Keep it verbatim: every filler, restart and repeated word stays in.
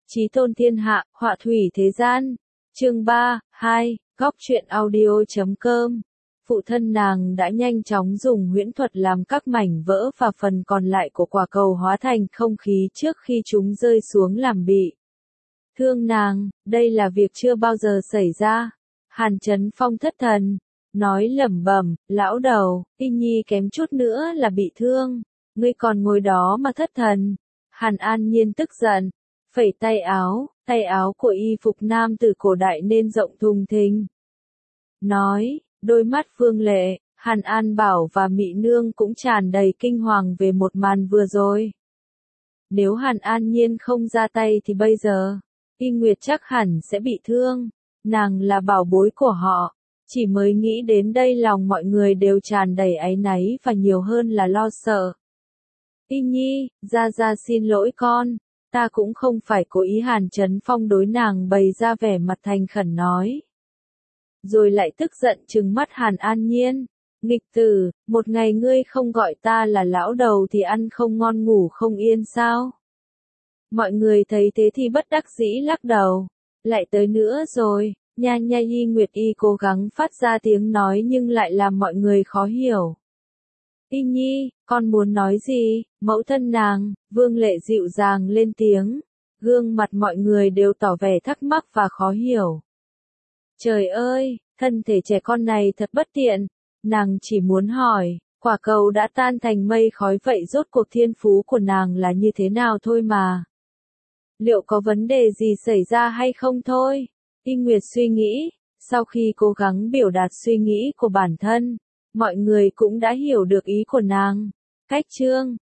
Chí tôn thiên hạ, họa thủy thế gian. Chương ba, hai, góc truyện audio chấm com. Phụ thân nàng đã nhanh chóng dùng huyễn thuật làm các mảnh vỡ và phần còn lại của quả cầu hóa thành không khí trước khi chúng rơi xuống làm bị thương nàng. Đây là việc chưa bao giờ xảy ra. Hàn Chấn Phong thất thần, nói lẩm bẩm, lão đầu, Y Nhi kém chút nữa là bị thương, ngươi còn ngồi đó mà thất thần. Hàn An Nhiên tức giận, phẩy tay áo, tay áo của y phục nam tử cổ đại nên rộng thùng thình. Nói, đôi mắt Phương Lệ, Hàn An Bảo và Mị Nương cũng tràn đầy kinh hoàng về một màn vừa rồi. Nếu Hàn An Nhiên không ra tay thì bây giờ, Y Nguyệt chắc hẳn sẽ bị thương. Nàng là bảo bối của họ. Chỉ mới nghĩ đến đây lòng mọi người đều tràn đầy áy náy và nhiều hơn là lo sợ. Y Nhi, ra ra xin lỗi con. Ta cũng không phải cố ý. Hàn Chấn Phong đối nàng bày ra vẻ mặt thành khẩn nói. Rồi lại tức giận trừng mắt Hàn An Nhiên. Nghịch tử, một ngày ngươi không gọi ta là lão đầu thì ăn không ngon ngủ không yên sao? Mọi người thấy thế thì bất đắc dĩ lắc đầu. Lại tới nữa rồi, nha nha. Y Nguyệt Y cố gắng phát ra tiếng nói nhưng lại làm mọi người khó hiểu. Y Nhi, con muốn nói gì? Mẫu thân nàng, Vương Lệ dịu dàng lên tiếng. Gương mặt mọi người đều tỏ vẻ thắc mắc và khó hiểu. Trời ơi, thân thể trẻ con này thật bất tiện. Nàng chỉ muốn hỏi, quả cầu đã tan thành mây khói vậy rốt cuộc thiên phú của nàng là như thế nào thôi mà. Liệu có vấn đề gì xảy ra hay không thôi? Y Nguyệt suy nghĩ, sau khi cố gắng biểu đạt suy nghĩ của bản thân, mọi người cũng đã hiểu được ý của nàng. Cách chương